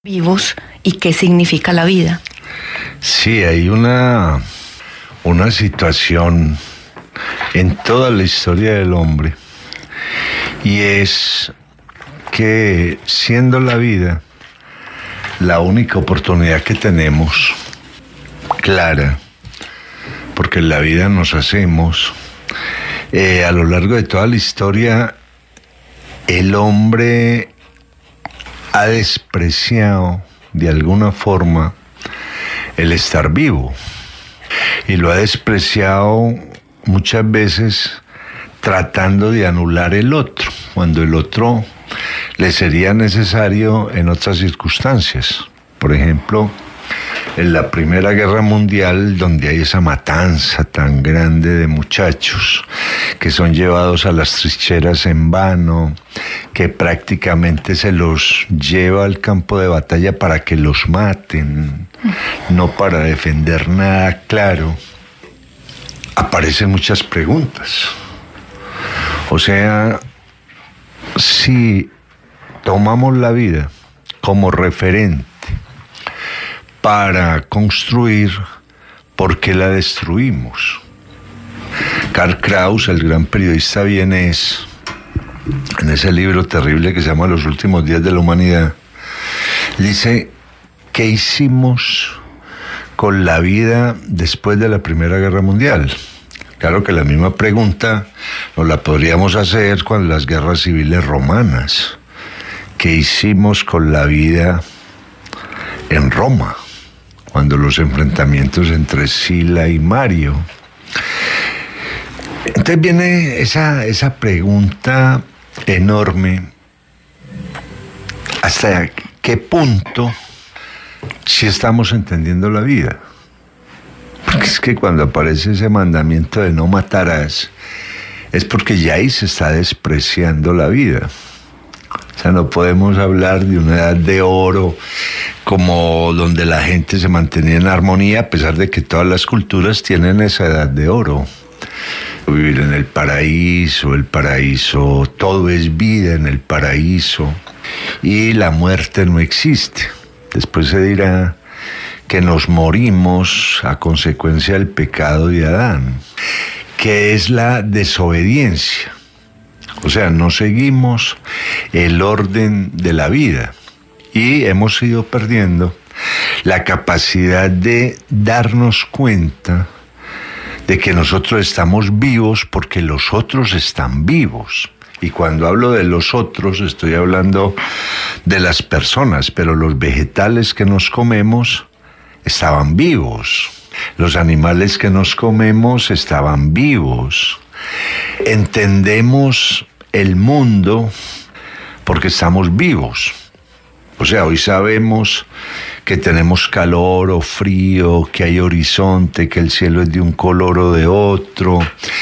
vivos y qué significa la vida. Sí, hay una situación en toda la historia del hombre, y es que siendo la vida la única oportunidad que tenemos clara, porque en la vida nos hacemos, a lo largo de toda la historia el hombre ha despreciado de alguna forma el estar vivo, y lo ha despreciado muchas veces tratando de anular el otro, cuando el otro le sería necesario en otras circunstancias. Por ejemplo, en la Primera Guerra Mundial, donde hay esa matanza tan grande de muchachos que son llevados a las trincheras en vano, que prácticamente se los lleva al campo de batalla para que los maten, no para defender nada claro, aparecen muchas preguntas. O sea, si tomamos la vida como referente para construir, ¿por qué la destruimos? Karl Kraus, el gran periodista vienés, en ese libro terrible que se llama Los últimos días de la humanidad, dice: ¿qué hicimos con la vida después de la Primera Guerra Mundial? Claro que la misma pregunta nos la podríamos hacer con las guerras civiles romanas. ¿Qué hicimos con la vida en Roma, cuando los enfrentamientos entre Sila y Mario? Entonces viene esa pregunta enorme: ¿hasta qué punto sí estamos entendiendo la vida? Porque es que cuando aparece ese mandamiento de no matarás, es porque ya ahí se está despreciando la vida. O sea, no podemos hablar de una edad de oro como donde la gente se mantenía en armonía, a pesar de que todas las culturas tienen esa edad de oro. Vivir en el paraíso, todo es vida en el paraíso, y la muerte no existe. Después se dirá que nos morimos a consecuencia del pecado de Adán, que es la desobediencia. O sea, no seguimos el orden de la vida y hemos ido perdiendo la capacidad de darnos cuenta de que nosotros estamos vivos porque los otros están vivos. Y cuando hablo de los otros, estoy hablando de las personas, pero los vegetales que nos comemos estaban vivos. Los animales que nos comemos estaban vivos. Entendemos el mundo porque estamos vivos. O sea, hoy sabemos que tenemos calor o frío, que hay horizonte, que el cielo es de un color o de otro,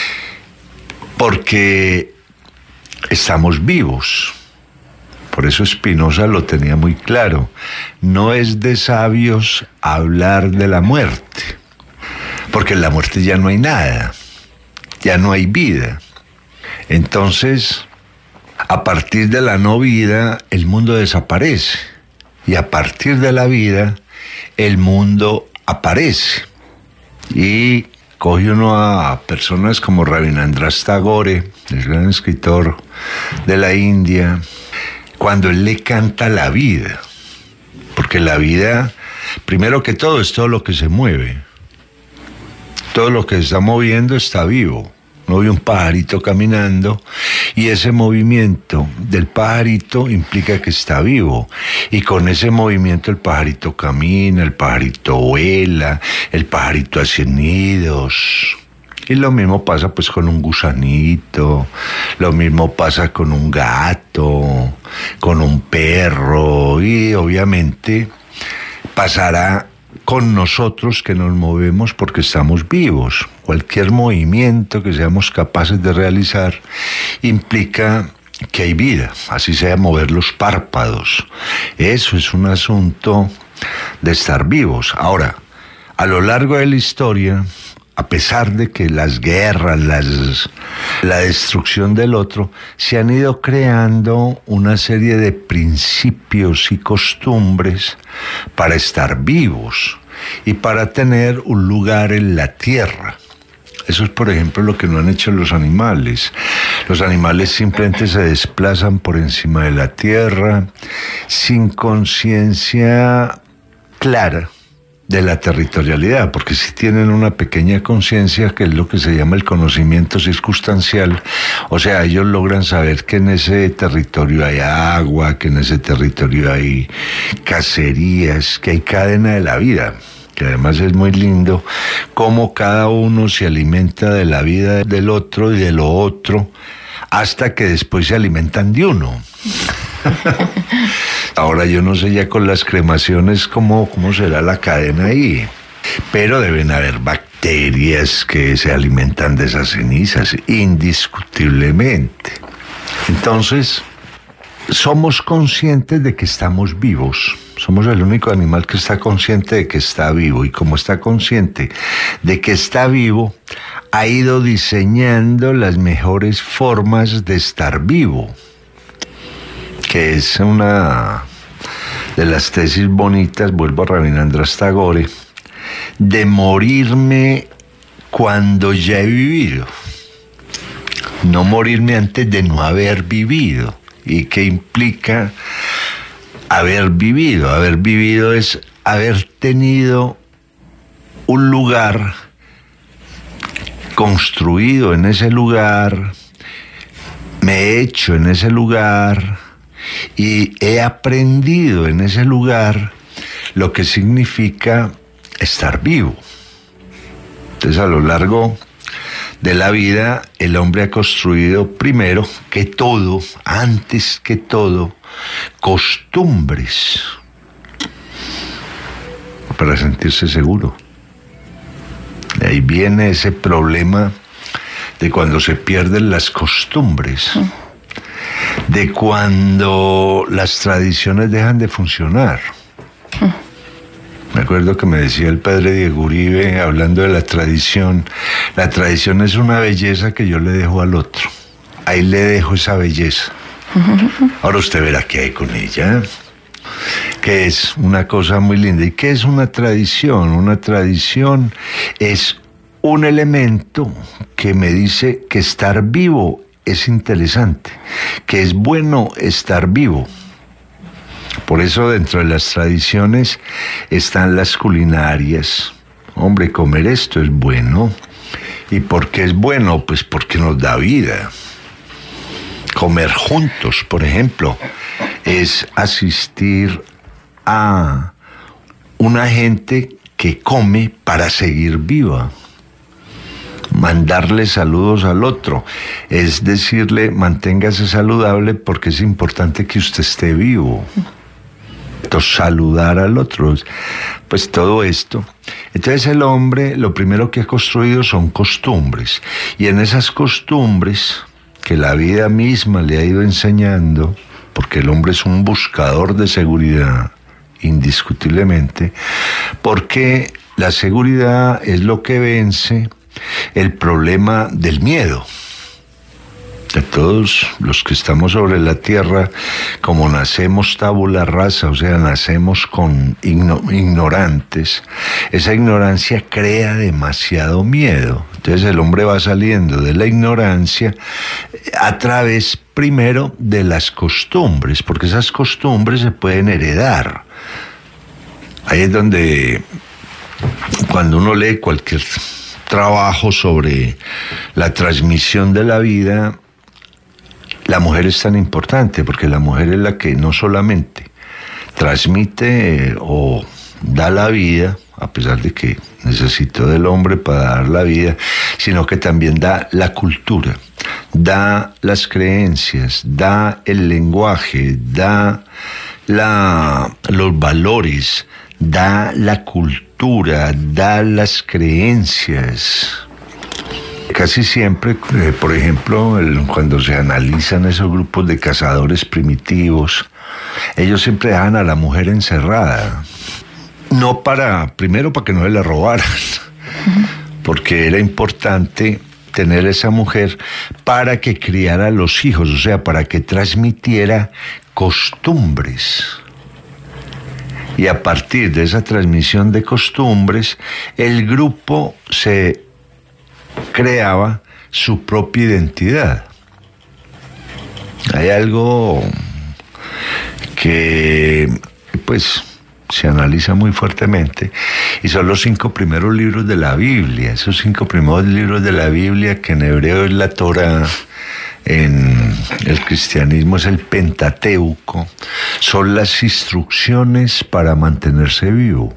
porque estamos vivos. Por eso Spinoza lo tenía muy claro: no es de sabios hablar de la muerte, porque en la muerte ya no hay nada, ya no hay vida. Entonces, a partir de la no vida, el mundo desaparece, y a partir de la vida, el mundo aparece. Y coge uno a personas como Rabindranath Tagore, el gran escritor de la India, cuando él le canta la vida, porque la vida, primero que todo, es todo lo que se mueve. Todo lo que se está moviendo está vivo. No vi un pajarito caminando, y ese movimiento del pajarito implica que está vivo, y con ese movimiento el pajarito camina, el pajarito vuela, el pajarito hace nidos. Y lo mismo pasa pues con un gusanito, lo mismo pasa con un gato, con un perro, y obviamente pasará con nosotros que nos movemos porque estamos vivos. Cualquier movimiento que seamos capaces de realizar implica que hay vida, así sea mover los párpados. Eso es un asunto de estar vivos. Ahora, a lo largo de la historia a pesar de que las guerras, la destrucción del otro, se han ido creando una serie de principios y costumbres para estar vivos y para tener un lugar en la tierra. Eso es, por ejemplo, lo que no han hecho los animales. Los animales simplemente se desplazan por encima de la tierra sin conciencia clara de la territorialidad, porque sí tienen una pequeña conciencia, que es lo que se llama el conocimiento circunstancial. O sea, ellos logran saber que en ese territorio hay agua, que en ese territorio hay cacerías, que hay cadena de la vida, que además es muy lindo cómo cada uno se alimenta de la vida del otro y de lo otro, hasta que después se alimentan de uno. Ahora yo no sé ya con las cremaciones cómo será la cadena ahí, pero deben haber bacterias que se alimentan de esas cenizas, indiscutiblemente. Entonces, somos conscientes de que estamos vivos. Somos el único animal que está consciente de que está vivo, y como está consciente de que está vivo, ha ido diseñando las mejores formas de estar vivo, que es una de las tesis bonitas, vuelvo a Rabindranath Tagore, de morirme cuando ya he vivido, no morirme antes de no haber vivido. ¿Y qué implica haber vivido? Haber vivido es haber tenido un lugar, construido en ese lugar, me he hecho en ese lugar y he aprendido en ese lugar lo que significa estar vivo. Entonces, a lo largo de la vida, el hombre ha construido primero que todo, antes que todo, costumbres para sentirse seguro. De ahí viene ese problema de cuando se pierden las costumbres, de cuando las tradiciones dejan de funcionar. Me acuerdo que me decía el padre Diego Uribe, hablando de la tradición es una belleza que yo le dejo al otro. Ahí le dejo esa belleza. Ahora usted verá qué hay con ella, que es una cosa muy linda. ¿Y qué es una tradición? Una tradición es un elemento que me dice que estar vivo es interesante, que es bueno estar vivo. Por eso dentro de las tradiciones están las culinarias. Hombre, comer esto es bueno. ¿Y por qué es bueno? Pues porque nos da vida. Comer juntos, por ejemplo, es asistir a una gente que come para seguir viva. Mandarle saludos al otro, es decirle, manténgase saludable porque es importante que usted esté vivo. Entonces, saludar al otro, pues todo esto. Entonces el hombre lo primero que ha construido son costumbres, y en esas costumbres que la vida misma le ha ido enseñando, porque el hombre es un buscador de seguridad, indiscutiblemente, porque la seguridad es lo que vence el problema del miedo. De todos los que estamos sobre la tierra, como nacemos tabula rasa, o sea, nacemos con ignorantes, esa ignorancia crea demasiado miedo. Entonces el hombre va saliendo de la ignorancia a través primero de las costumbres, porque esas costumbres se pueden heredar. Ahí es donde, cuando uno lee cualquier trabajo sobre la transmisión de la vida, la mujer es tan importante, porque la mujer es la que no solamente transmite o da la vida, a pesar de que necesitó del hombre para dar la vida, sino que también da la cultura, da las creencias, da el lenguaje, da los valores, da la cultura, da las creencias. Casi siempre, por ejemplo, cuando se analizan esos grupos de cazadores primitivos, ellos siempre dejan a la mujer encerrada. No primero para que no se la robaran, porque era importante tener esa mujer para que criara a los hijos, o sea, para que transmitiera costumbres. Y a partir de esa transmisión de costumbres, el grupo se creaba su propia identidad. Hay algo que, pues, se analiza muy fuertemente, y son los 5 primeros libros de la Biblia. Esos 5 primeros libros de la Biblia, que en hebreo es la Torá, en el cristianismo es el Pentateuco, son las instrucciones para mantenerse vivo.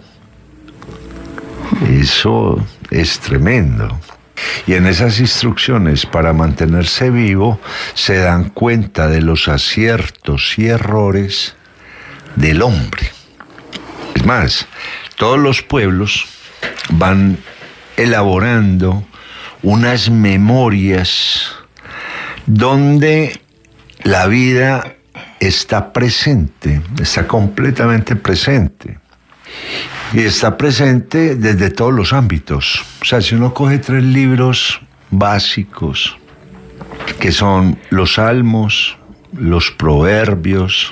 Eso es tremendo. Y en esas instrucciones para mantenerse vivo se dan cuenta de los aciertos y errores del hombre. Es más, todos los pueblos van elaborando unas memorias donde la vida está presente, está completamente presente. Y está presente desde todos los ámbitos. O sea, si uno coge 3 libros básicos, que son los Salmos, los Proverbios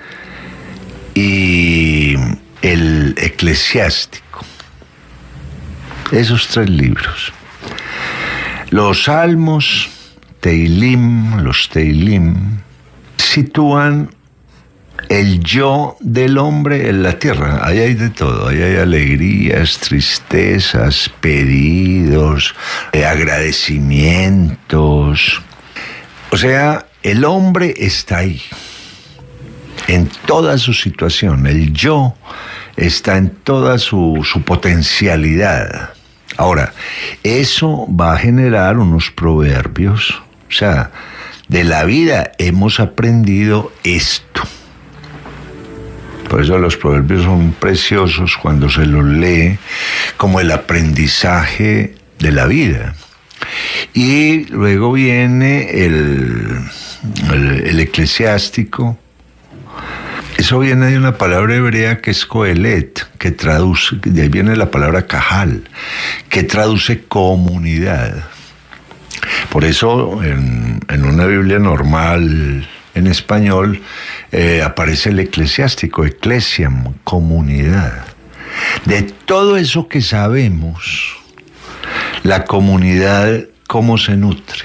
y el Eclesiástico. Esos 3 libros. Los Salmos, los Teilim, sitúan el yo del hombre en la tierra. Ahí hay de todo, ahí hay alegrías, tristezas, pedidos, agradecimientos. O sea, el hombre está ahí, en toda su situación. El yo está en toda su potencialidad. Ahora, eso va a generar unos proverbios. O sea, de la vida hemos aprendido esto. Por eso los proverbios son preciosos cuando se los lee como el aprendizaje de la vida. Y luego viene el eclesiástico. Eso viene de una palabra hebrea que es Coelet, que traduce, de ahí viene la palabra Cajal, que traduce comunidad. Por eso en una Biblia normal en español aparece el eclesiástico, ecclesiam, comunidad. De todo eso que sabemos, la comunidad, ¿cómo se nutre?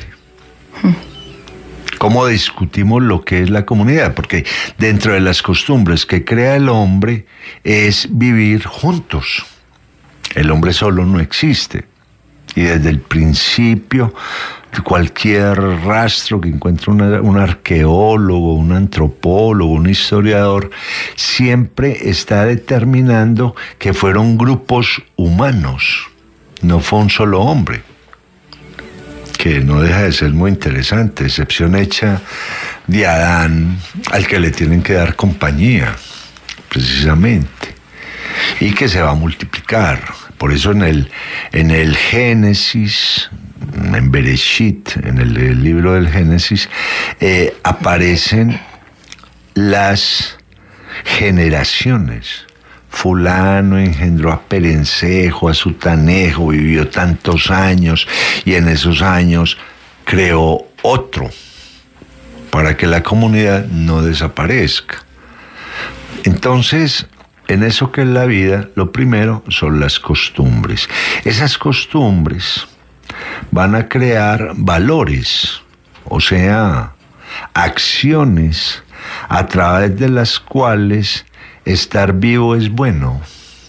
¿Cómo discutimos lo que es la comunidad? Porque dentro de las costumbres que crea el hombre es vivir juntos. El hombre solo no existe. Y desde el principio, cualquier rastro que encuentre un arqueólogo, un antropólogo, un historiador, siempre está determinando que fueron grupos humanos, no fue un solo hombre, que no deja de ser muy interesante, excepción hecha de Adán, al que le tienen que dar compañía, precisamente, y que se va a multiplicar. Por eso en el Génesis, en Bereshit, en el libro del Génesis, aparecen las generaciones. Fulano engendró a Perencejo, a Sutanejo, vivió tantos años y en esos años creó otro para que la comunidad no desaparezca. Entonces, en eso que es la vida, lo primero son las costumbres. Esas costumbres van a crear valores, o sea, acciones a través de las cuales estar vivo es bueno.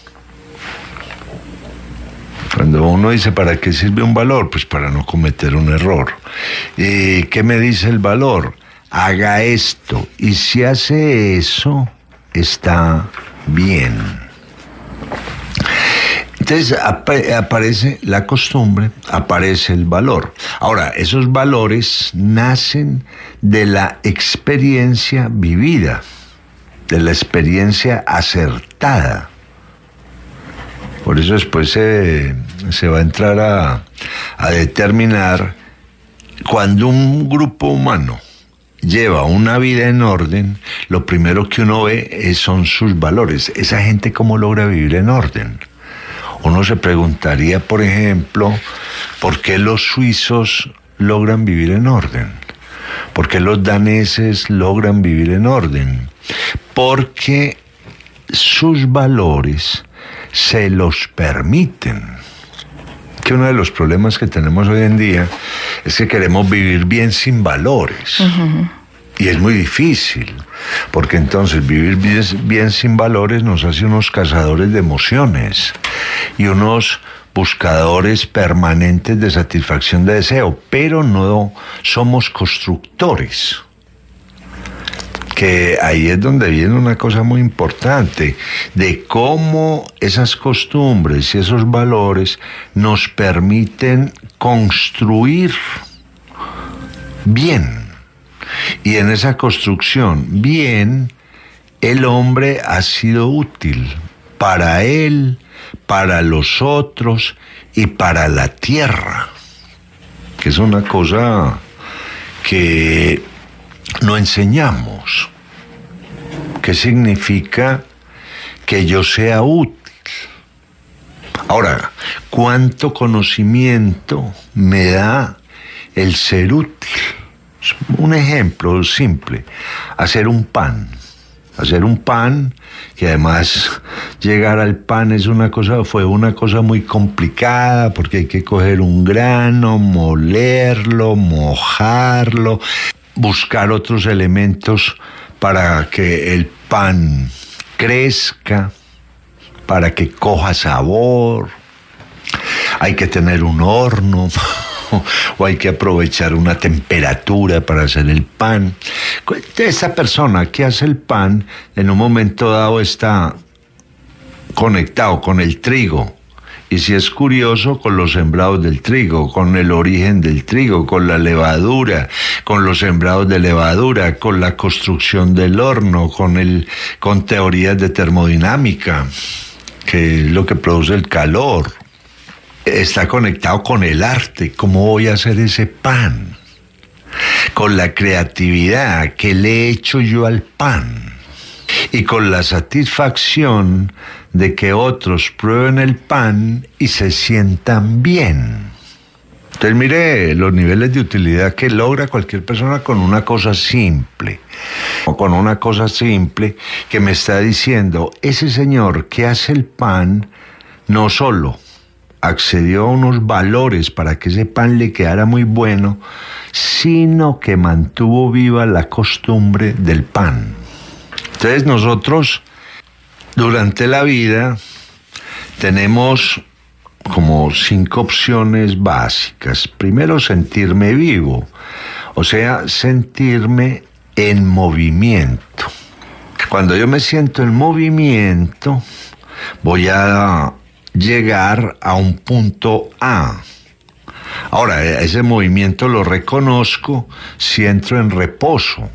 Cuando uno dice, ¿para qué sirve un valor? Pues para no cometer un error. ¿Qué me dice el valor? Haga esto, y si hace eso, está bien. Entonces aparece la costumbre, aparece el valor. Ahora, esos valores nacen de la experiencia vivida, de la experiencia acertada. Por eso después se va a entrar a determinar cuando un grupo humano lleva una vida en orden, lo primero que uno ve son sus valores. Esa gente cómo logra vivir en orden. Uno se preguntaría, por ejemplo, ¿por qué los suizos logran vivir en orden? ¿Por qué los daneses logran vivir en orden? Porque sus valores se los permiten. Que uno de los problemas que tenemos hoy en día es que queremos vivir bien sin valores. Uh-huh. Y es muy difícil, porque entonces vivir bien sin valores nos hace unos cazadores de emociones y unos buscadores permanentes de satisfacción de deseo, pero no somos constructores. Que ahí es donde viene una cosa muy importante, de cómo esas costumbres y esos valores nos permiten construir bien. Y en esa construcción bien, el hombre ha sido útil para él, para los otros y para la tierra, que es una cosa que no enseñamos. ¿Qué significa que yo sea útil? Ahora, ¿cuánto conocimiento me da el ser útil? Un ejemplo simple, hacer un pan, que además llegar al pan fue una cosa muy complicada, porque hay que coger un grano, molerlo, mojarlo, buscar otros elementos para que el pan crezca, para que coja sabor. Hay que tener un horno o hay que aprovechar una temperatura para hacer el pan. Esta persona que hace el pan en un momento dado está conectado con el trigo, y si es curioso, con los sembrados del trigo, con el origen del trigo, con la levadura, con los sembrados de levadura, con la construcción del horno, con teorías de termodinámica, que es lo que produce el calor. Está conectado con el arte, ¿cómo voy a hacer ese pan? Con la creatividad, ¿qué le he hecho yo al pan? Y con la satisfacción de que otros prueben el pan y se sientan bien. Entonces mire los niveles de utilidad que logra cualquier persona con una cosa simple. O con una cosa simple que me está diciendo, ese señor que hace el pan no solo accedió a unos valores para que ese pan le quedara muy bueno, sino que mantuvo viva la costumbre del pan. Entonces nosotros durante la vida tenemos como 5 opciones básicas. Primero, sentirme vivo, o sea, sentirme en movimiento. Cuando yo me siento en movimiento, voy a llegar a un punto A. Ahora, ese movimiento lo reconozco si entro en reposo,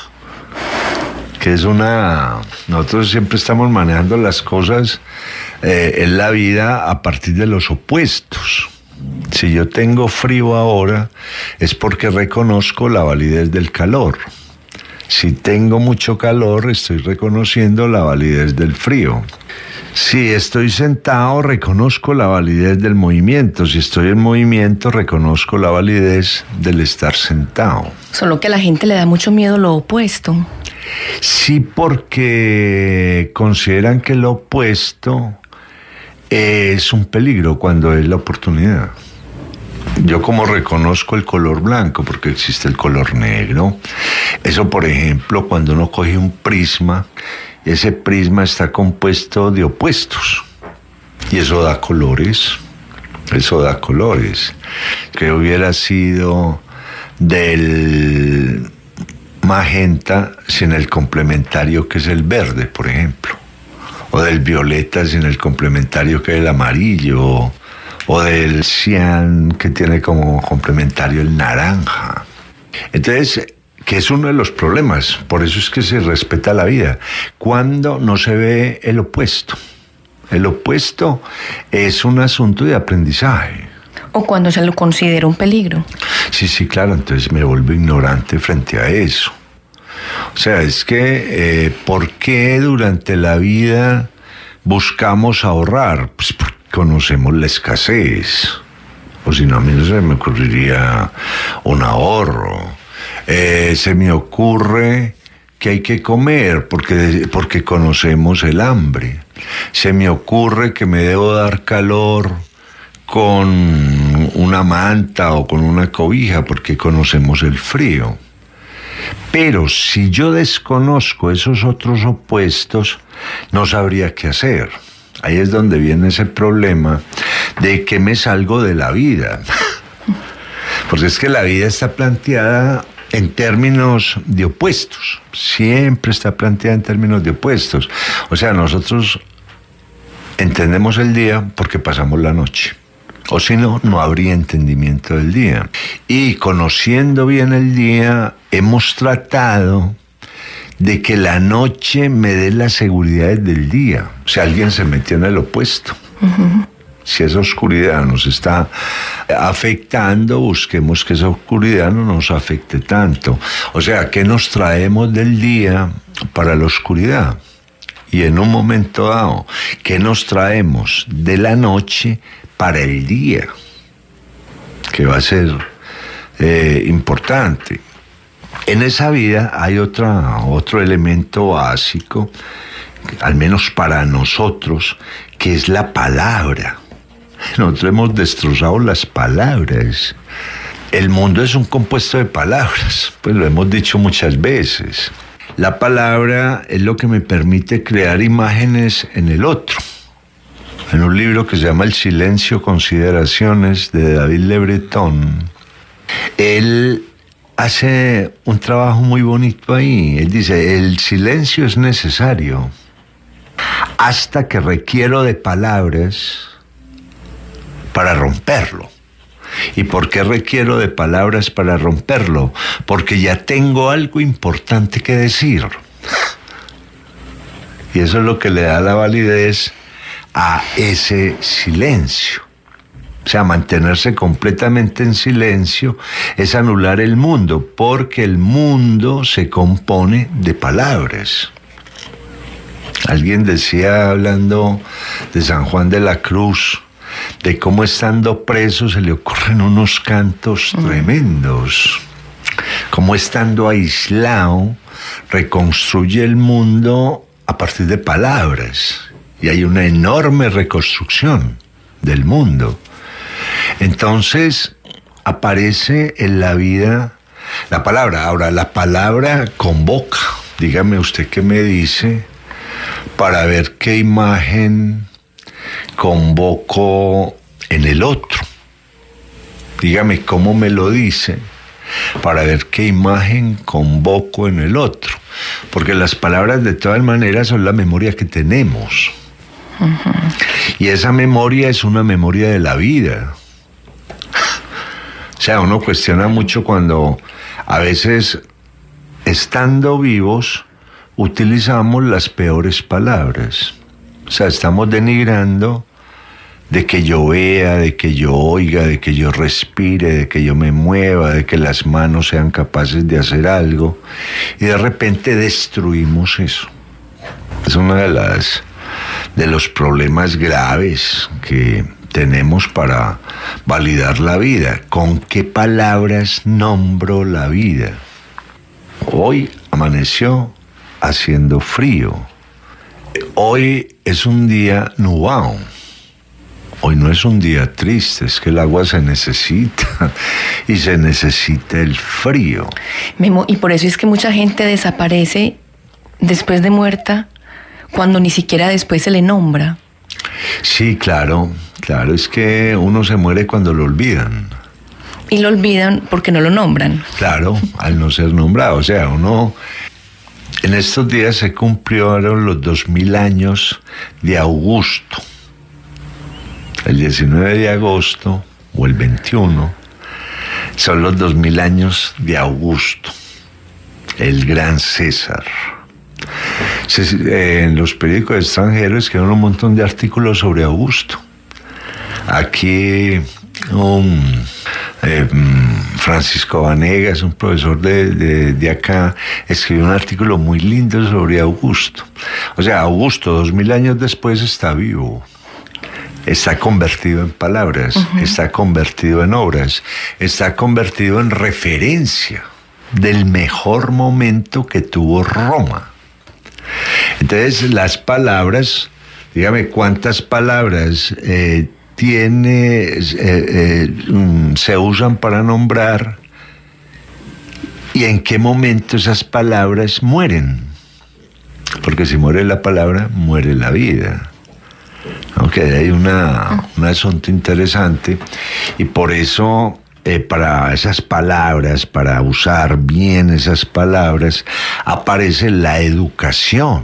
que es nosotros siempre estamos manejando las cosas en la vida a partir de los opuestos. Si yo tengo frío ahora, es porque reconozco la validez del calor. Si tengo mucho calor, estoy reconociendo la validez del frío. Si estoy sentado, reconozco la validez del movimiento. Si estoy en movimiento, reconozco la validez del estar sentado. Solo que a la gente le da mucho miedo lo opuesto. Sí, porque consideran que lo opuesto es un peligro cuando es la oportunidad. Yo como reconozco el color blanco, porque existe el color negro. Eso, por ejemplo, cuando uno coge un prisma, ese prisma está compuesto de opuestos. Y eso da colores. Que hubiera sido del magenta sin el complementario que es el verde, por ejemplo. O del violeta sin el complementario que es el amarillo. O del cian que tiene como complementario el naranja. Entonces, que es uno de los problemas, por eso es que se respeta la vida, cuando no se ve el opuesto. El opuesto es un asunto de aprendizaje. O cuando se lo considera un peligro. Sí, claro, entonces me vuelvo ignorante frente a eso. O sea, es que, ¿por qué durante la vida buscamos ahorrar? Pues conocemos la escasez. O si no, a mí no se me ocurriría un ahorro. Se me ocurre que hay que comer porque conocemos el hambre. Se me ocurre que me debo dar calor con una manta o con una cobija porque conocemos el frío. Pero si yo desconozco esos otros opuestos, no sabría qué hacer. Ahí es donde viene ese problema de que me salgo de la vida. Porque es que la vida está planteada en términos de opuestos. Siempre está planteada en términos de opuestos. O sea, nosotros entendemos el día porque pasamos la noche. O si no, no habría entendimiento del día. Y conociendo bien el día, hemos tratado de que la noche me dé las seguridades del día. O sea, alguien se metió en el opuesto. Uh-huh. Si esa oscuridad nos está afectando, busquemos que esa oscuridad no nos afecte tanto. O sea, ¿qué nos traemos del día para la oscuridad? Y en un momento dado, ¿qué nos traemos de la noche para el día? Que va a ser importante. En esa vida hay otro elemento básico, al menos para nosotros, que es la palabra. Nosotros hemos destrozado las palabras. El mundo es un compuesto de palabras, pues lo hemos dicho muchas veces. La palabra es lo que me permite crear imágenes en el otro. En un libro que se llama El silencio, consideraciones, de David Le Breton, él hace un trabajo muy bonito ahí. Él dice, el silencio es necesario hasta que requiero de palabras para romperlo. ¿Y por qué requiero de palabras para romperlo? Porque ya tengo algo importante que decir. Y eso es lo que le da la validez a ese silencio. O sea, mantenerse completamente en silencio es anular el mundo, porque el mundo se compone de palabras. Alguien decía, hablando de San Juan de la Cruz, de cómo estando preso se le ocurren unos cantos tremendos, cómo estando aislado reconstruye el mundo a partir de palabras, y hay una enorme reconstrucción del mundo. Entonces aparece en la vida la palabra. Ahora, la palabra convoca. Dígame usted qué me dice para ver qué imagen convoco en el otro. Dígame cómo me lo dice para ver qué imagen convoco en el otro. Porque las palabras de todas maneras son la memoria que tenemos. Uh-huh. Y esa memoria es una memoria de la vida. O sea, uno cuestiona mucho cuando a veces, estando vivos, utilizamos las peores palabras. O sea, estamos denigrando de que yo vea, de que yo oiga, de que yo respire, de que yo me mueva, de que las manos sean capaces de hacer algo. Y de repente destruimos eso. Es uno de los problemas graves que tenemos para validar la vida. ¿Con qué palabras nombro la vida? Hoy amaneció haciendo frío. Hoy es un día nublado. Hoy no es un día triste, es que el agua se necesita y se necesita el frío. Memo, y por eso es que mucha gente desaparece después de muerta, cuando ni siquiera después se le nombra. Sí, claro, es que uno se muere cuando lo olvidan. Y lo olvidan porque no lo nombran. Claro, al no ser nombrado. O sea, uno... En estos días se cumplieron los 2000 años de Augusto. El 19 de agosto, o el 21, son los 2000 años de Augusto, el gran César. En los periódicos extranjeros escribieron un montón de artículos sobre Augusto. Aquí Francisco Vanegas, un profesor de acá, escribió un artículo muy lindo sobre Augusto. O sea, Augusto, 2000 años después, está vivo. está convertido en palabras, está convertido en obras, está convertido en referencia del mejor momento que tuvo Roma. Entonces, las palabras, dígame cuántas palabras se usan para nombrar y en qué momento esas palabras mueren. Porque si muere la palabra, muere la vida. Aunque hay un asunto interesante, y por eso para esas palabras, para usar bien esas palabras, aparece la educación.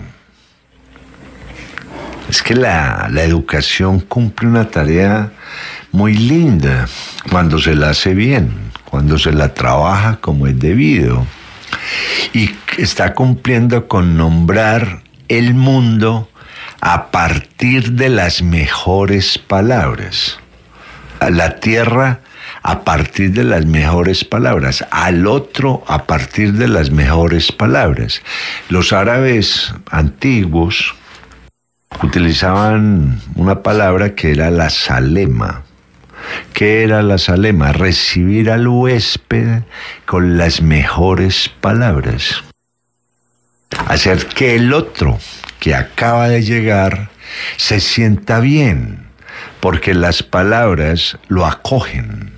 Es que la educación cumple una tarea muy linda cuando se la hace bien, cuando se la trabaja como es debido. Y está cumpliendo con nombrar el mundo a partir de las mejores palabras. A la tierra a partir de las mejores palabras, al otro a partir de las mejores palabras. Los árabes antiguos utilizaban una palabra que era la salema. ¿Qué era la salema? Recibir al huésped con las mejores palabras. Hacer que el otro que acaba de llegar se sienta bien, porque las palabras lo acogen.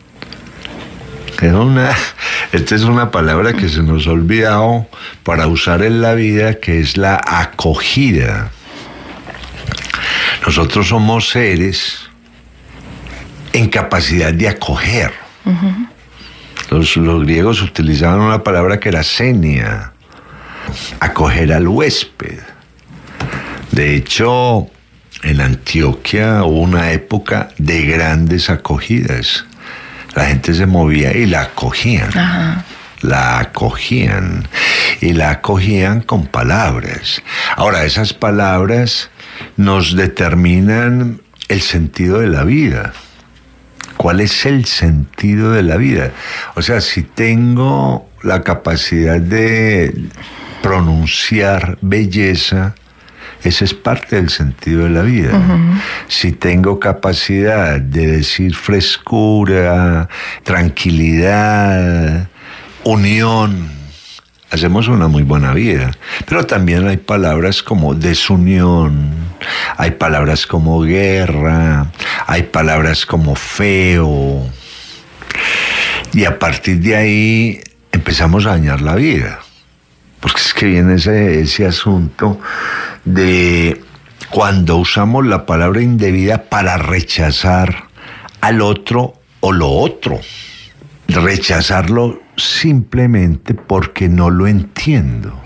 Esta es una palabra que se nos ha olvidado para usar en la vida, que es la acogida. Nosotros somos seres en capacidad de acoger. Los griegos utilizaban una palabra que era xenia, acoger al huésped. De hecho, en Antioquia hubo una época de grandes acogidas. La gente se movía y la acogían. La acogían. Y la acogían con palabras. Ahora, esas palabras nos determinan el sentido de la vida. ¿Cuál es el sentido de la vida? O sea, si tengo la capacidad de pronunciar belleza, ese es parte del sentido de la vida. Si tengo capacidad de decir frescura, tranquilidad, unión, hacemos una muy buena vida. Pero también hay palabras como desunión, hay palabras como guerra, hay palabras como feo. Y a partir de ahí empezamos a dañar la vida. Porque es que viene ese asunto de cuando usamos la palabra indebida para rechazar al otro o lo otro. Rechazarlo simplemente porque no lo entiendo.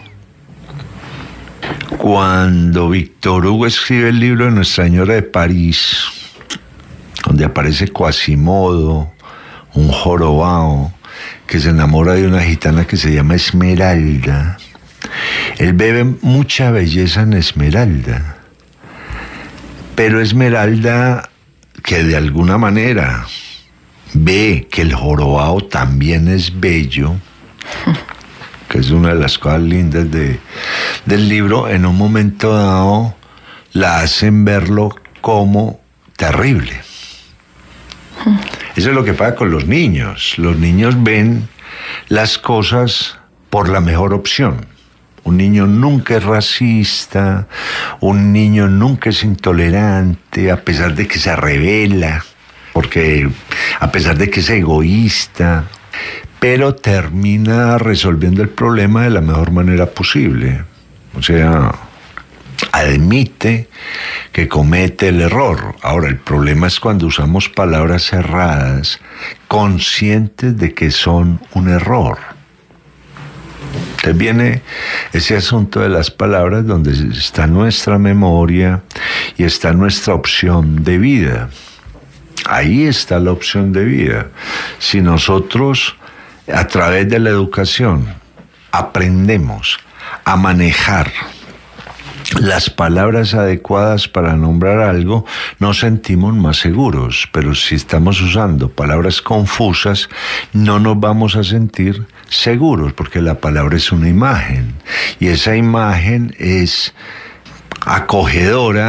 Cuando Víctor Hugo escribe el libro de Nuestra Señora de París, donde aparece Quasimodo, un jorobado que se enamora de una gitana que se llama Esmeralda, él ve mucha belleza en Esmeralda, pero Esmeralda, que de alguna manera ve que el jorobado también es bello, que es una de las cosas lindas del libro, en un momento dado la hacen verlo como terrible. Eso es lo que pasa con los niños. Los niños ven las cosas por la mejor opción. Un niño nunca es racista, un niño nunca es intolerante, a pesar de que se rebela, porque a pesar de que es egoísta, pero termina resolviendo el problema de la mejor manera posible. O sea, admite que comete el error. Ahora, el problema es cuando usamos palabras cerradas, conscientes de que son un error. Entonces viene ese asunto de las palabras donde está nuestra memoria y está nuestra opción de vida. Ahí está la opción de vida. Si nosotros, a través de la educación, aprendemos a manejar las palabras adecuadas para nombrar algo, nos sentimos más seguros. Pero si estamos usando palabras confusas, no nos vamos a sentir seguros, porque la palabra es una imagen, y esa imagen es acogedora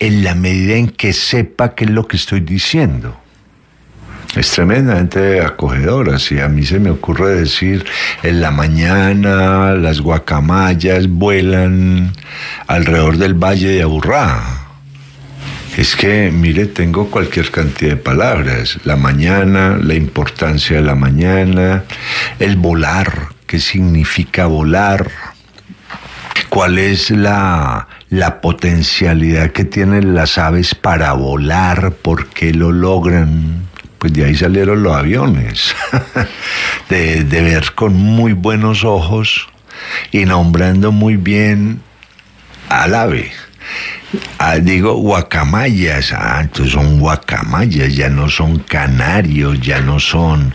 en la medida en que sepa qué es lo que estoy diciendo. Es tremendamente acogedora. Si a mí se me ocurre decir, en la mañana las guacamayas vuelan alrededor del Valle de Aburrá. Es que, mire, tengo cualquier cantidad de palabras. La mañana, la importancia de la mañana, el volar, qué significa volar, cuál es la potencialidad que tienen las aves para volar, por qué lo logran. Pues de ahí salieron los aviones, de ver con muy buenos ojos y nombrando muy bien al ave. Digo guacamayas, entonces son guacamayas, ya no son canarios, ya no son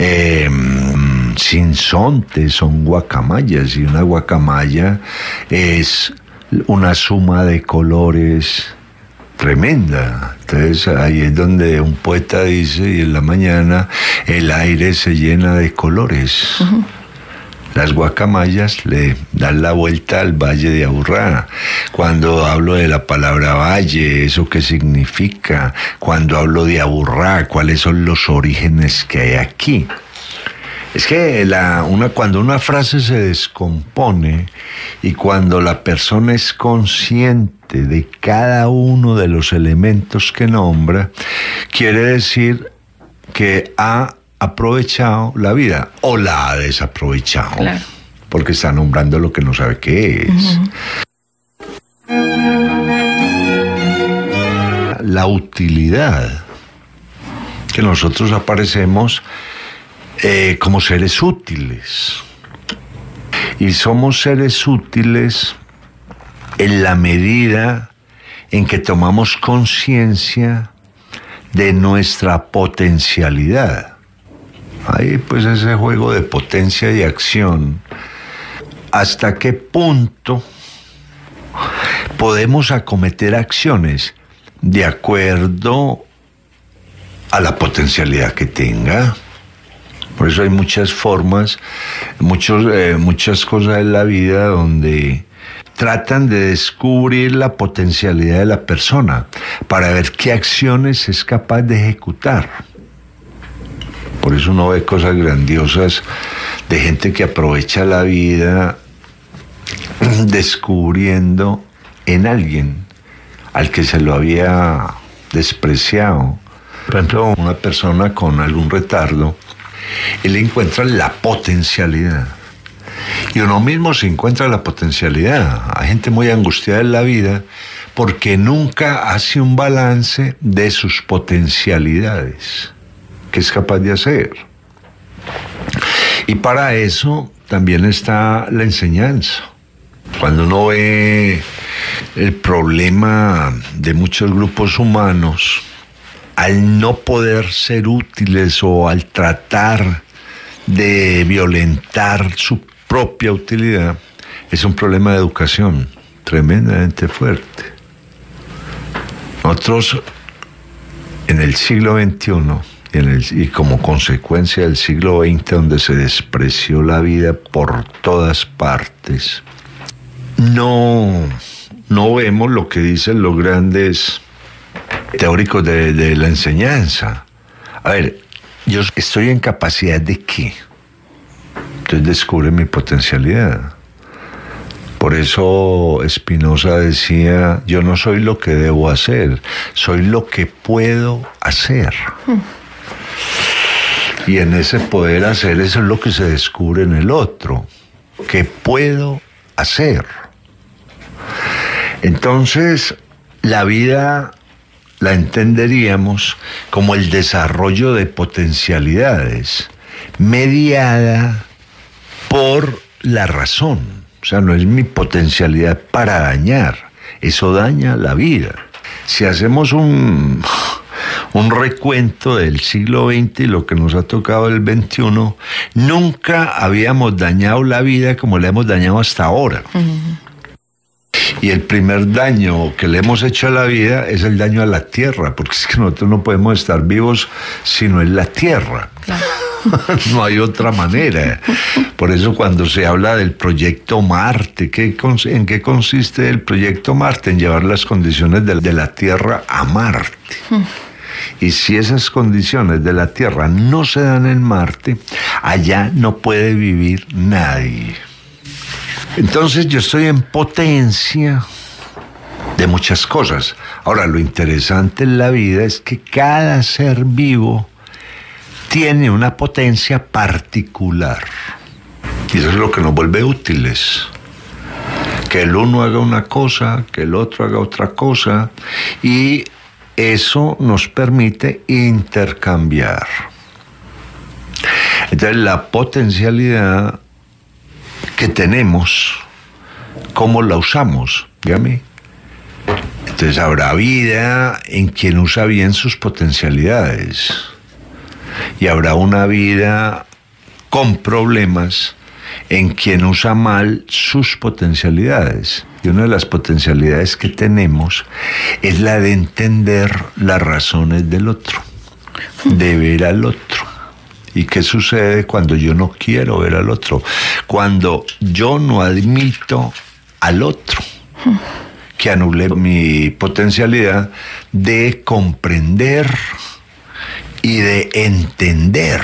sinsontes, son guacamayas, y una guacamaya es una suma de colores tremenda. Entonces ahí es donde un poeta dice, y en la mañana el aire se llena de colores. Uh-huh. Las guacamayas le dan la vuelta al Valle de Aburrá. Cuando hablo de la palabra valle, ¿eso qué significa? Cuando hablo de Aburrá, ¿cuáles son los orígenes que hay aquí? Es que cuando una frase se descompone y cuando la persona es consciente de cada uno de los elementos que nombra, quiere decir que ha aprovechado la vida o la ha desaprovechado. Claro. Porque está nombrando lo que no sabe qué es. Uh-huh. La utilidad, que nosotros aparecemos como seres útiles. Y somos seres útiles en la medida en que tomamos conciencia de nuestra potencialidad. Ahí pues ese juego de potencia y acción. ¿Hasta qué punto podemos acometer acciones de acuerdo a la potencialidad que tenga? Por eso hay muchas formas, muchas cosas en la vida donde tratan de descubrir la potencialidad de la persona para ver qué acciones es capaz de ejecutar. Por eso uno ve cosas grandiosas de gente que aprovecha la vida descubriendo en alguien al que se lo había despreciado. Por ejemplo, una persona con algún retardo, él encuentra la potencialidad. Y uno mismo se encuentra la potencialidad. Hay gente muy angustiada en la vida porque nunca hace un balance de sus potencialidades que es capaz de hacer. Y para eso también está la enseñanza. Cuando uno ve el problema de muchos grupos humanos, al no poder ser útiles o al tratar de violentar su propia utilidad, es un problema de educación tremendamente fuerte. Nosotros en el siglo XXI y como consecuencia del siglo XX, donde se despreció la vida por todas partes, no vemos lo que dicen los grandes teóricos de la enseñanza. A ver, yo estoy en capacidad de ¿qué? Entonces descubre mi potencialidad. Por eso Spinoza decía, yo no soy lo que debo hacer, soy lo que puedo hacer. Y en ese poder hacer, eso es lo que se descubre en el otro, que puedo hacer. Entonces, la vida la entenderíamos como el desarrollo de potencialidades, mediada por la razón. O sea, no es mi potencialidad para dañar, eso daña la vida. Si hacemos un recuento del siglo XX y lo que nos ha tocado el XXI, nunca habíamos dañado la vida como la hemos dañado hasta ahora. Uh-huh. Y el primer daño que le hemos hecho a la vida es el daño a la tierra, porque es que nosotros no podemos estar vivos si no es la tierra. Claro. No hay otra manera. Por eso cuando se habla del proyecto Marte, ¿en qué consiste el proyecto Marte? En llevar las condiciones de la Tierra a Marte. Y si esas condiciones de la Tierra no se dan en Marte, allá no puede vivir nadie. Entonces yo estoy en potencia de muchas cosas. Ahora, lo interesante en la vida es que cada ser vivo tiene una potencia particular. Y eso es lo que nos vuelve útiles. Que el uno haga una cosa, que el otro haga otra cosa, y eso nos permite intercambiar. Entonces, la potencialidad que tenemos, ¿cómo la usamos? Dígame. Entonces, habrá vida en quien usa bien sus potencialidades. Y habrá una vida con problemas en quien usa mal sus potencialidades. Y una de las potencialidades que tenemos es la de entender las razones del otro, de ver al otro. ¿Y qué sucede cuando yo no quiero ver al otro? Cuando yo no admito al otro, que anule mi potencialidad de comprender y de entender.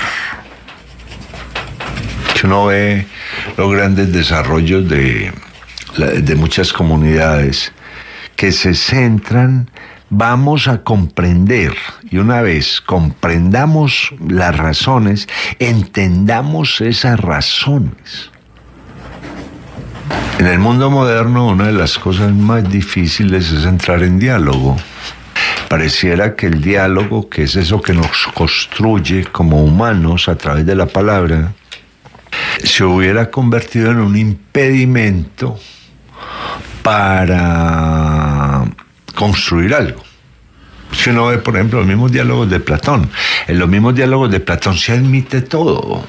Si uno ve los grandes desarrollos de muchas comunidades que se centran, vamos a comprender, y una vez comprendamos las razones, entendamos esas razones. En el mundo moderno, una de las cosas más difíciles es entrar en diálogo. Pareciera que el diálogo, que es eso que nos construye como humanos a través de la palabra, se hubiera convertido en un impedimento para construir algo. Si uno ve, por ejemplo, los mismos diálogos de Platón, en los mismos diálogos de Platón se admite todo,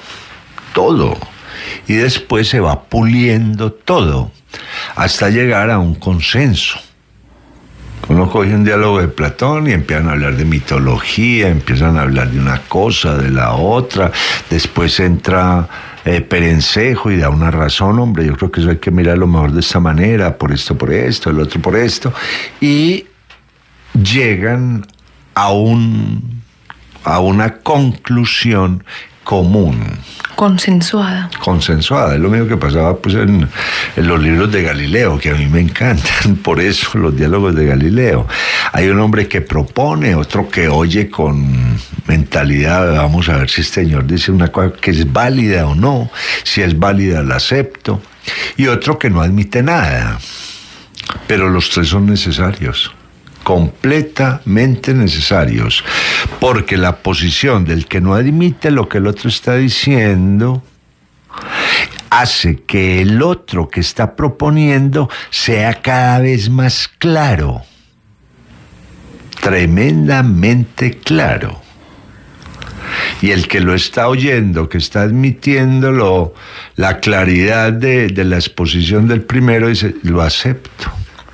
y después se va puliendo todo, hasta llegar a un consenso. Uno coge un diálogo de Platón y empiezan a hablar de mitología, empiezan a hablar de una cosa, de la otra, después entra Perencejo y da una razón, hombre, yo creo que eso hay que mirarlo mejor de esta manera, por esto, el otro por esto, y llegan a una conclusión común. Consensuada, es lo mismo que pasaba pues en los libros de Galileo, que a mí me encantan, por eso los diálogos de Galileo. Hay un hombre que propone, otro que oye con mentalidad, vamos a ver si este señor dice una cosa que es válida o no, si es válida la acepto, y otro que no admite nada, pero los tres son necesarios. Completamente necesarios, porque la posición del que no admite lo que el otro está diciendo hace que el otro que está proponiendo sea cada vez más claro, tremendamente claro, y el que lo está oyendo, que está admitiéndolo, la claridad de la exposición del primero, dice, lo acepto.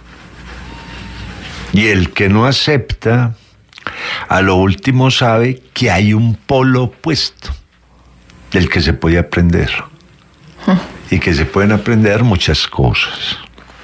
Y el que no acepta, a lo último sabe que hay un polo opuesto del que se puede aprender. Y que se pueden aprender muchas cosas.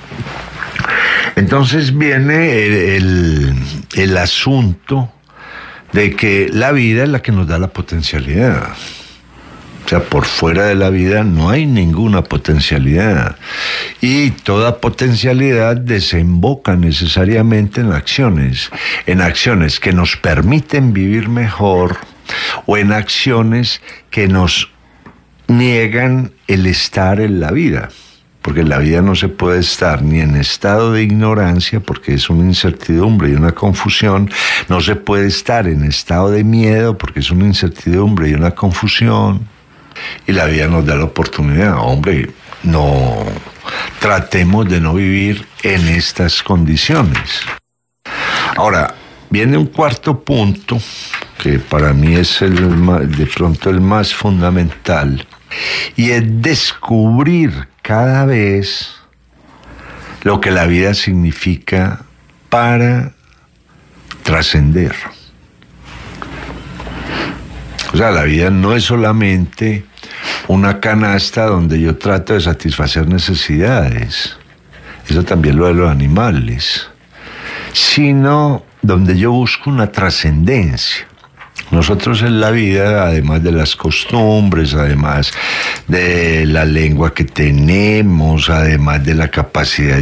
Entonces viene el asunto de que la vida es la que nos da la potencialidad. O sea, por fuera de la vida no hay ninguna potencialidad. Y toda potencialidad desemboca necesariamente en acciones que nos permiten vivir mejor o en acciones que nos niegan el estar en la vida. Porque en la vida no se puede estar ni en estado de ignorancia, porque es una incertidumbre y una confusión. No se puede estar en estado de miedo, porque es una incertidumbre y una confusión. Y la vida nos da la oportunidad, hombre, no tratemos de no vivir en estas condiciones. Ahora, viene un cuarto punto, que para mí es de pronto el más fundamental, y es descubrir cada vez lo que la vida significa para trascender. O sea, la vida no es solamente una canasta donde yo trato de satisfacer necesidades, eso también lo de los animales, sino donde yo busco una trascendencia. Nosotros en la vida, además de las costumbres, además de la lengua que tenemos, además de la capacidad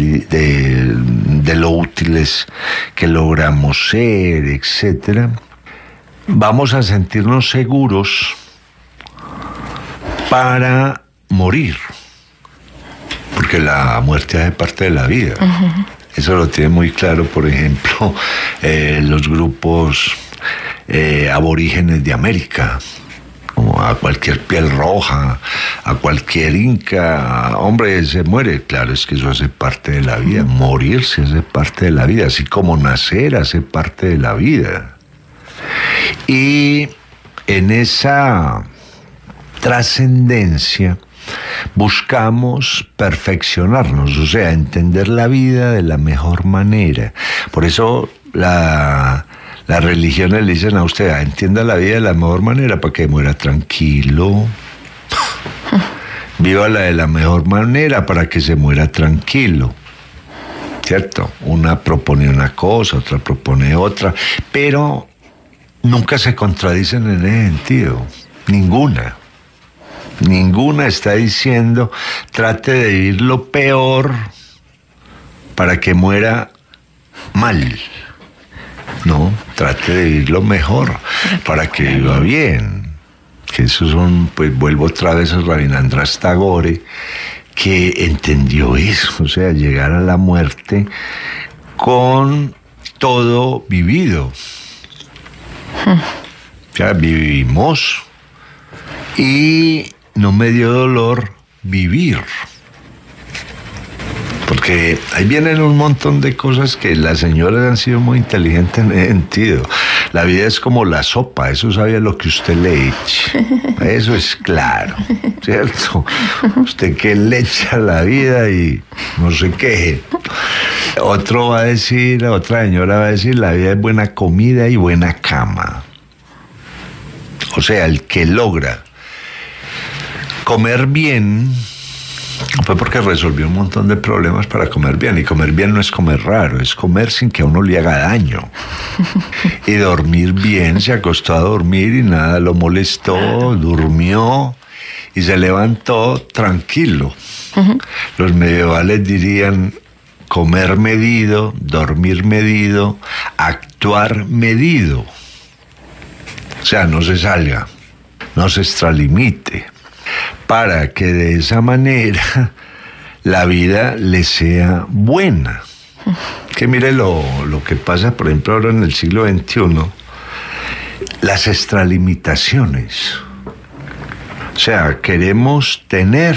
de lo útiles que logramos ser, etc., vamos a sentirnos seguros para morir, porque la muerte hace parte de la vida. Uh-huh. Eso lo tiene muy claro, por ejemplo, los grupos aborígenes de América, como a cualquier piel roja, a cualquier inca, hombre, se muere. Claro, es que eso hace parte de la vida. Morirse hace parte de la vida, así como nacer hace parte de la vida. Y en esa trascendencia buscamos perfeccionarnos, o sea, entender la vida de la mejor manera. Por eso las religiones le dicen a usted: entienda la vida de la mejor manera para que muera tranquilo. Vívala de la mejor manera para que se muera tranquilo. ¿Cierto? Una propone una cosa, otra propone otra, pero nunca se contradicen en ese sentido. Ninguna está diciendo trate de vivir lo peor para que muera mal. No, trate de vivir lo mejor para que viva bien. Que esos son, pues vuelvo otra vez a Rabindranath Tagore, que entendió eso, o sea, llegar a la muerte con todo vivido. O sea, vivimos y no me dio dolor vivir. Porque ahí vienen un montón de cosas que las señoras han sido muy inteligentes en ese sentido. La vida es como la sopa, eso sabe lo que usted le eche. Eso es claro, ¿cierto? Usted que le echa la vida y no se queje. Otro va a decir, otra señora va a decir, la vida es buena comida y buena cama. O sea, el que logra comer bien fue porque resolvió un montón de problemas para comer bien. Y comer bien no es comer raro, es comer sin que a uno le haga daño. Y dormir bien, se acostó a dormir y nada lo molestó, durmió y se levantó tranquilo. Uh-huh. Los medievales dirían: comer medido, dormir medido, actuar medido. O sea, no se salga, no se extralimite, para que de esa manera la vida le sea buena. Que mire lo que pasa, por ejemplo, ahora en el siglo XXI, las extralimitaciones. O sea, queremos tener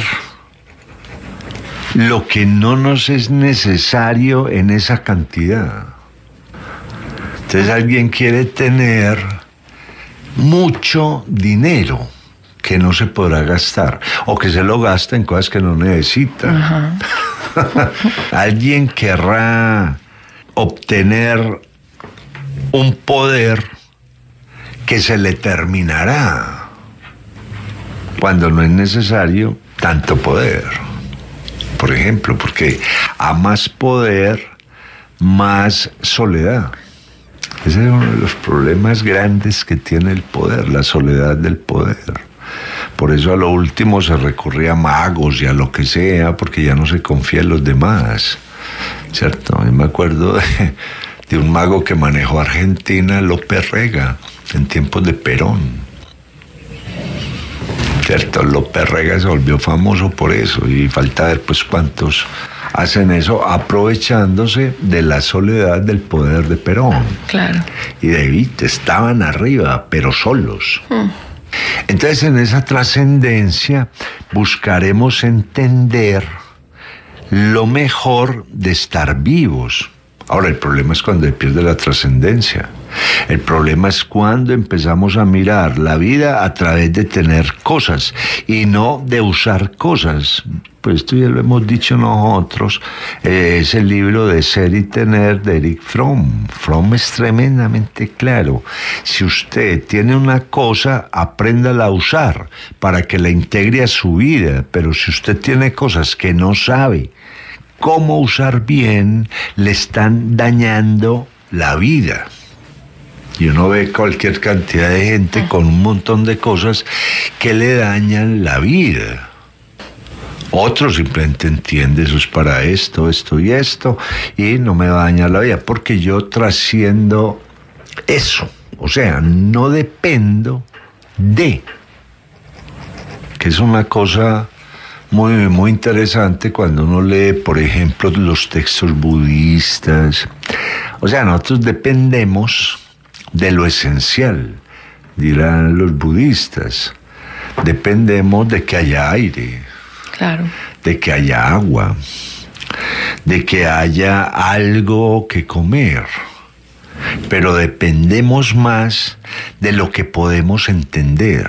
lo que no nos es necesario en esa cantidad. Entonces alguien quiere tener mucho dinero que no se podrá gastar, o que se lo gasta en cosas que no necesita. Uh-huh. Alguien querrá obtener un poder que se le terminará cuando no es necesario tanto poder. Por ejemplo, porque a más poder, más soledad. Ese es uno de los problemas grandes que tiene el poder, la soledad del poder. Por eso a lo último se recurría a magos y a lo que sea, porque ya no se confía en los demás, ¿cierto? Yo me acuerdo de un mago que manejó Argentina, López Rega, en tiempos de Perón, ¿cierto? López Rega se volvió famoso por eso, y falta ver pues cuántos hacen eso aprovechándose de la soledad del poder de Perón. Claro. Y de Evita estaban arriba, pero solos. Entonces, en esa trascendencia buscaremos entender lo mejor de estar vivos. Ahora, el problema es cuando pierde la trascendencia. El problema es cuando empezamos a mirar la vida a través de tener cosas y no de usar cosas. Pues esto ya lo hemos dicho nosotros. Es el libro de Ser y Tener de Erich Fromm. Fromm es tremendamente claro. Si usted tiene una cosa, apréndala a usar para que la integre a su vida. Pero si usted tiene cosas que no sabe cómo usar bien, le están dañando la vida. Y uno ve cualquier cantidad de gente con un montón de cosas que le dañan la vida. Otro simplemente entiende, eso es para esto, esto y esto, y no me va a dañar la vida, porque yo trasciendo eso. O sea, no dependo de, que es una cosa muy, muy interesante cuando uno lee, por ejemplo, los textos budistas. O sea, nosotros dependemos de lo esencial, dirán los budistas. Dependemos de que haya aire, claro, de que haya agua, de que haya algo que comer. Pero dependemos más de lo que podemos entender.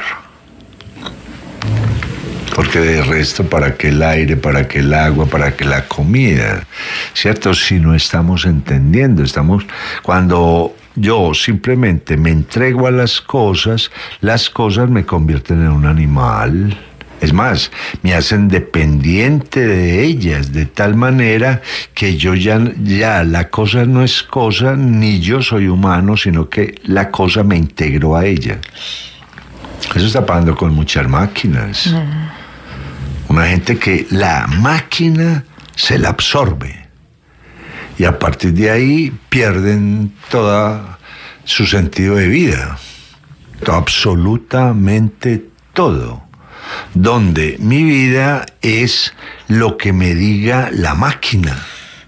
Porque de resto, ¿para qué el aire, para qué el agua, para qué la comida? ¿Cierto? Si no estamos entendiendo, cuando yo simplemente me entrego a las cosas me convierten en un animal. Es más, me hacen dependiente de ellas, de tal manera que yo ya la cosa no es cosa, ni yo soy humano, sino que la cosa me integró a ella. Eso está pasando con muchas máquinas. Una gente que la máquina se la absorbe y a partir de ahí pierden todo su sentido de vida, absolutamente todo, donde mi vida es lo que me diga la máquina.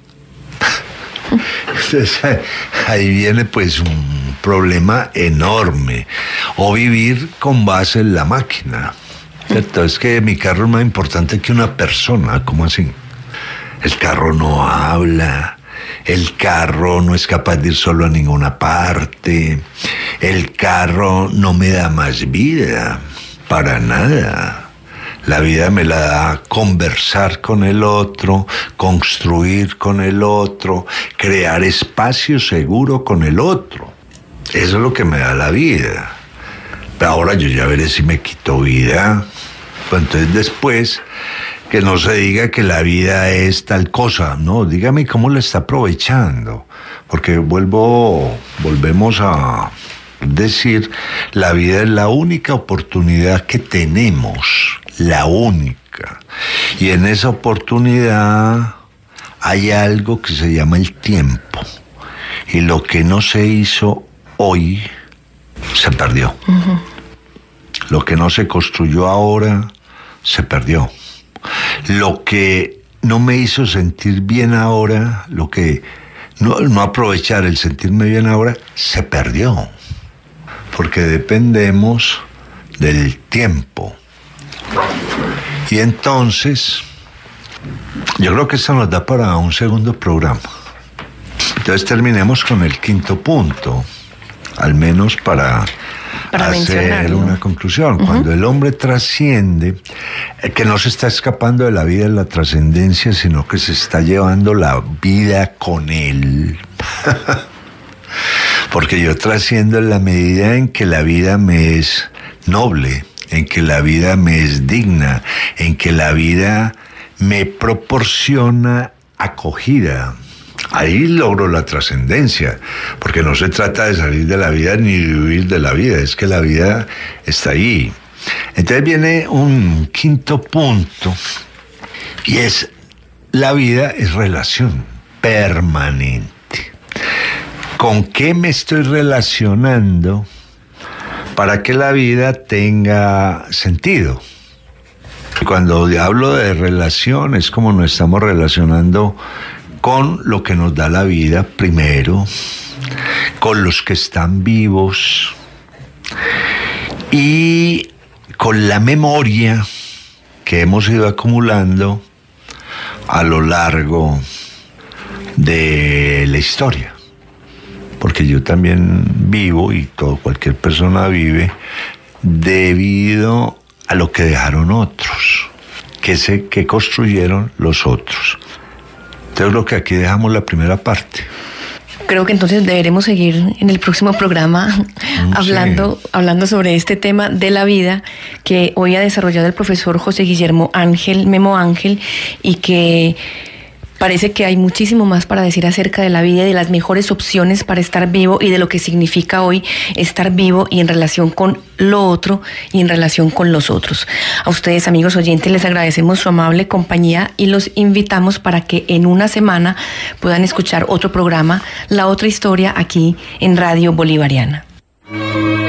Entonces, ahí viene pues un problema enorme, o vivir con base en la máquina. ¿Cierto? Es que mi carro es más importante que una persona. ¿Cómo así? El carro no habla, el carro no es capaz de ir solo a ninguna parte, el carro no me da más vida, para nada. La vida me la da conversar con el otro, construir con el otro, crear espacio seguro con el otro. Eso es lo que me da la vida. Pero ahora yo ya veré si me quito vida. Pues entonces después, que no se diga que la vida es tal cosa, no, dígame cómo la está aprovechando, porque volvemos a decir, la vida es la única oportunidad que tenemos, la única, y en esa oportunidad hay algo que se llama el tiempo, y lo que no se hizo hoy, se perdió. Uh-huh. Lo que no se construyó ahora, se perdió. Lo que no me hizo sentir bien ahora, lo que no aprovechar el sentirme bien ahora, se perdió. Porque dependemos del tiempo. Y entonces, yo creo que esto nos da para un segundo programa. Entonces terminemos con el quinto punto, al menos para hacer una conclusión. Uh-huh. Cuando el hombre trasciende, que no se está escapando de la vida en la trascendencia, sino que se está llevando la vida con él. Porque yo trasciendo en la medida en que la vida me es noble, en que la vida me es digna, en que la vida me proporciona acogida. Ahí logro la trascendencia, porque no se trata de salir de la vida ni de huir de la vida, es que la vida está ahí. Entonces viene un quinto punto, y es, la vida es relación permanente. ¿Con qué me estoy relacionando para que la vida tenga sentido? Cuando hablo de relación, es como nos estamos relacionando con lo que nos da la vida primero, con los que están vivos y con la memoria que hemos ido acumulando a lo largo de la historia. Porque yo también vivo, y cualquier persona vive, debido a lo que dejaron otros, que construyeron los otros. Entonces, lo que aquí dejamos la primera parte. Creo que entonces deberemos seguir en el próximo programa hablando sobre este tema de la vida que hoy ha desarrollado el profesor José Guillermo Ángel, Memo Ángel, y que parece que hay muchísimo más para decir acerca de la vida y de las mejores opciones para estar vivo y de lo que significa hoy estar vivo y en relación con lo otro y en relación con los otros. A ustedes, amigos oyentes, les agradecemos su amable compañía y los invitamos para que en una semana puedan escuchar otro programa, La Otra Historia, aquí en Radio Bolivariana.